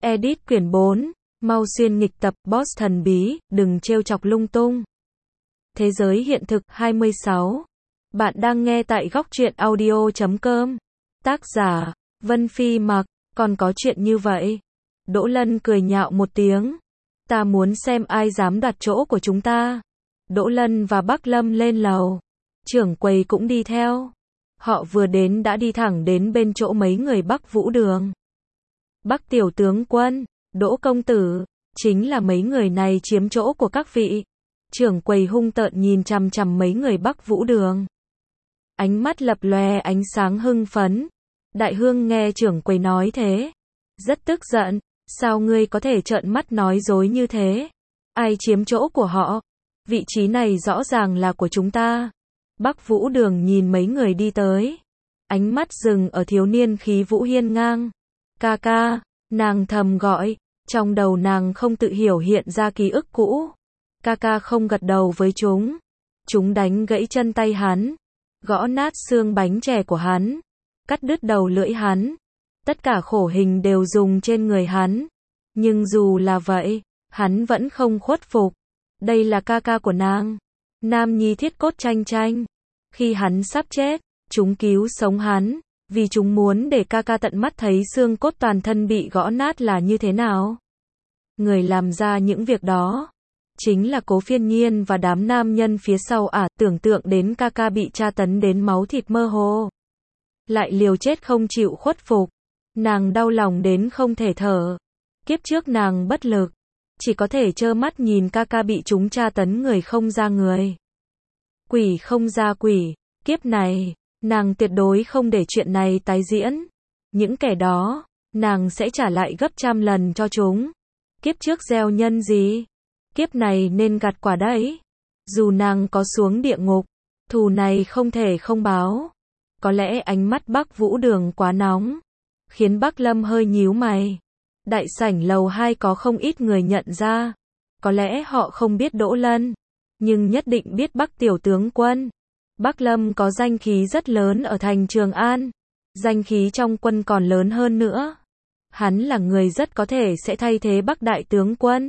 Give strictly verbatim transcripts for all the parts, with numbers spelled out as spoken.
Edit quyển bốn, mau xuyên nghịch tập, boss thần bí, đừng trêu chọc lung tung. Thế giới hiện thực, hai mươi sáu. Bạn đang nghe tại góc truyện audio chấm com. Tác giả, Vân Phi Mặc, còn có chuyện như vậy. Đỗ Lân cười nhạo một tiếng. Ta muốn xem ai dám đoạt chỗ của chúng ta. Đỗ Lân và Bắc Lâm lên lầu. Trưởng quầy cũng đi theo. Họ vừa đến đã đi thẳng đến bên chỗ mấy người Bắc Vũ Đường. Bắc tiểu tướng quân, Đỗ công tử, chính là mấy người này chiếm chỗ của các vị. Trưởng quầy hung tợn nhìn chằm chằm mấy người Bắc Vũ Đường. Ánh mắt lập lòe ánh sáng hưng phấn. Đại Hương nghe trưởng quầy nói thế, rất tức giận. Sao ngươi có thể trợn mắt nói dối như thế? Ai chiếm chỗ của họ? Vị trí này rõ ràng là của chúng ta. Bắc Vũ Đường nhìn mấy người đi tới. Ánh mắt dừng ở thiếu niên khí vũ hiên ngang. Ca ca, nàng thầm gọi. Trong đầu nàng không tự hiểu hiện ra ký ức cũ. Ca ca không gật đầu với chúng. Chúng đánh gãy chân tay hắn. Gõ nát xương bánh chè của hắn. Cắt đứt đầu lưỡi hắn. Tất cả khổ hình đều dùng trên người hắn. Nhưng dù là vậy, hắn vẫn không khuất phục. Đây là ca ca của nàng. Nam nhi thiết cốt tranh tranh. Khi hắn sắp chết, chúng cứu sống hắn. Vì chúng muốn để ca ca tận mắt thấy xương cốt toàn thân bị gõ nát là như thế nào. Người làm ra những việc đó chính là Cố Phiên Nhiên và đám nam nhân phía sau ả. Tưởng tượng đến ca ca bị tra tấn đến máu thịt mơ hồ, lại liều chết không chịu khuất phục. Nàng đau lòng đến không thể thở. Kiếp trước nàng bất lực, chỉ có thể trơ mắt nhìn ca ca bị chúng tra tấn người không ra người, quỷ không ra quỷ. Kiếp này, nàng tuyệt đối không để chuyện này tái diễn. Những kẻ đó, nàng sẽ trả lại gấp trăm lần cho chúng. Kiếp trước gieo nhân gì, kiếp này nên gặt quả đấy. Dù nàng có xuống địa ngục, thù này không thể không báo. Có lẽ ánh mắt Bắc Vũ Đường quá nóng, khiến Bắc Lâm hơi nhíu mày. Đại sảnh lầu hai có không ít người nhận ra. Có lẽ họ không biết Đỗ Lân, nhưng nhất định biết Bắc tiểu tướng quân. Bắc Lâm có danh khí rất lớn ở thành Trường An. Danh khí trong quân còn lớn hơn nữa. Hắn là người rất có thể sẽ thay thế Bắc đại tướng quân.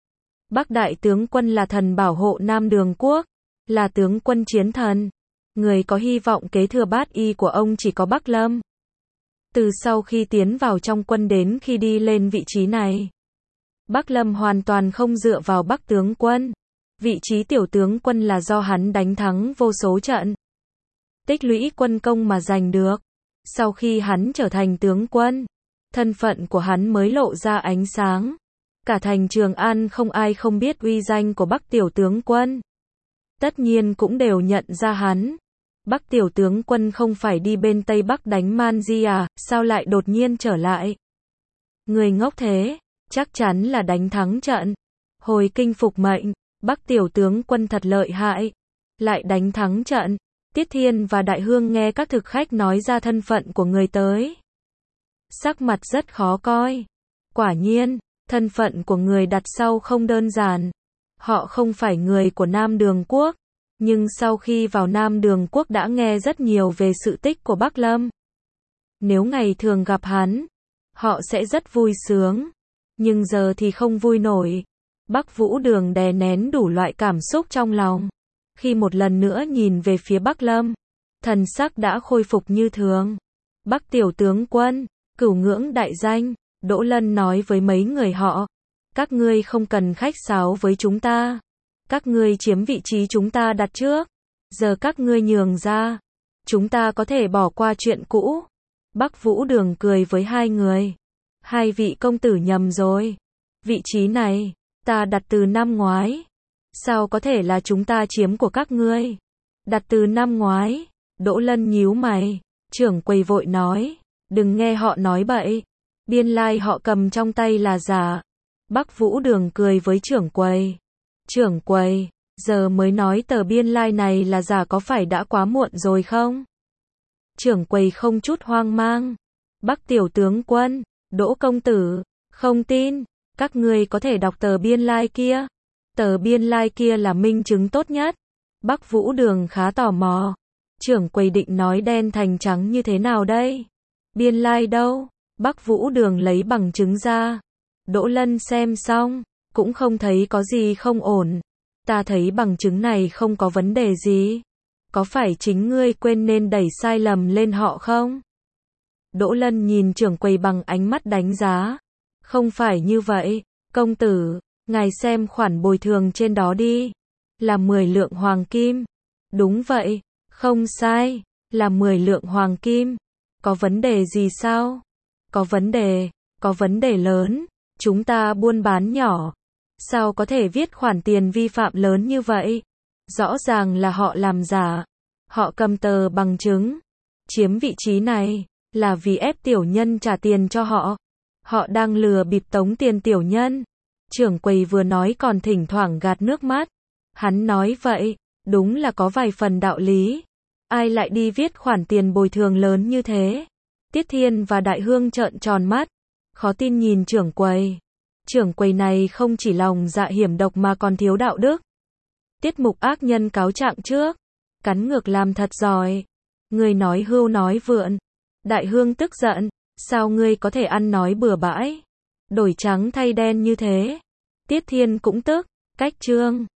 Bắc đại tướng quân là thần bảo hộ Nam Đường quốc, là tướng quân chiến thần. Người có hy vọng kế thừa bát y của ông chỉ có Bắc Lâm. Từ sau khi tiến vào trong quân đến khi đi lên vị trí này, Bắc Lâm hoàn toàn không dựa vào Bắc tướng quân. Vị trí tiểu tướng quân là do hắn đánh thắng vô số trận, tích lũy quân công mà giành được. Sau khi hắn trở thành tướng quân, thân phận của hắn mới lộ ra ánh sáng. Cả thành Trường An không ai không biết uy danh của Bắc tiểu tướng quân. Tất nhiên cũng đều nhận ra hắn. Bắc tiểu tướng quân không phải đi bên Tây Bắc đánh Man Di à, sao lại đột nhiên trở lại? Người ngốc thế, chắc chắn là đánh thắng trận. Hồi kinh phục mệnh, Bắc tiểu tướng quân thật lợi hại. Lại đánh thắng trận. Tiết Thiên và Đại Hương nghe các thực khách nói ra thân phận của người tới. Sắc mặt rất khó coi. Quả nhiên, thân phận của người đặt sau không đơn giản. Họ không phải người của Nam Đường quốc. Nhưng sau khi vào Nam Đường quốc đã nghe rất nhiều về sự tích của Bắc Lâm. Nếu ngày thường gặp hắn, họ sẽ rất vui sướng. Nhưng giờ thì không vui nổi. Bắc Vũ Đường đè nén đủ loại cảm xúc trong lòng. Khi một lần nữa nhìn về phía Bắc Lâm, thần sắc đã khôi phục như thường. Bắc tiểu tướng quân, cửu ngưỡng đại danh, Đỗ Lân nói với mấy người họ. Các ngươi không cần khách sáo với chúng ta. Các ngươi chiếm vị trí chúng ta đặt trước. Giờ các ngươi nhường ra. Chúng ta có thể bỏ qua chuyện cũ. Bắc Vũ Đường cười với hai người. Hai vị công tử nhầm rồi. Vị trí này, ta đặt từ năm ngoái. Sao có thể là chúng ta chiếm của các ngươi? Đặt từ năm ngoái. Đỗ Lân nhíu mày. Trưởng quầy vội nói. Đừng nghe họ nói bậy. Biên lai họ cầm trong tay là giả. Bắc Vũ Đường cười với trưởng quầy. Trưởng quầy, giờ mới nói tờ biên lai này là giả có phải đã quá muộn rồi không? Trưởng quầy không chút hoang mang. Bắc tiểu tướng quân, Đỗ công tử, không tin. Các ngươi có thể đọc tờ biên lai kia. Tờ biên lai kia là minh chứng tốt nhất. Bắc Vũ Đường khá tò mò. Trưởng quầy định nói đen thành trắng như thế nào đây? Biên lai đâu? Bắc Vũ Đường lấy bằng chứng ra. Đỗ Lân xem xong, cũng không thấy có gì không ổn. Ta thấy bằng chứng này không có vấn đề gì. Có phải chính ngươi quên nên đẩy sai lầm lên họ không? Đỗ Lân nhìn trưởng quầy bằng ánh mắt đánh giá. Không phải như vậy, công tử, ngài xem khoản bồi thường trên đó đi. Là mười lượng hoàng kim. Đúng vậy, không sai, là mười lượng hoàng kim. Có vấn đề gì sao? Có vấn đề, có vấn đề lớn. Chúng ta buôn bán nhỏ. Sao có thể viết khoản tiền vi phạm lớn như vậy? Rõ ràng là họ làm giả. Họ cầm tờ bằng chứng. Chiếm vị trí này, là vì ép tiểu nhân trả tiền cho họ. Họ đang lừa bịp tống tiền tiểu nhân. Trưởng quầy vừa nói còn thỉnh thoảng gạt nước mắt. Hắn nói vậy, đúng là có vài phần đạo lý. Ai lại đi viết khoản tiền bồi thường lớn như thế? Tiết Thiên và Đại Hương trợn tròn mắt. Khó tin nhìn trưởng quầy. Trưởng quầy này không chỉ lòng dạ hiểm độc mà còn thiếu đạo đức. Tiết Mục ác nhân cáo trạng trước. Cắn ngược làm thật giỏi. Người nói hưu nói vượn. Đại Hương tức giận. Sao ngươi có thể ăn nói bừa bãi? Đổi trắng thay đen như thế. Tiết Thiên cũng tức. Cách trương.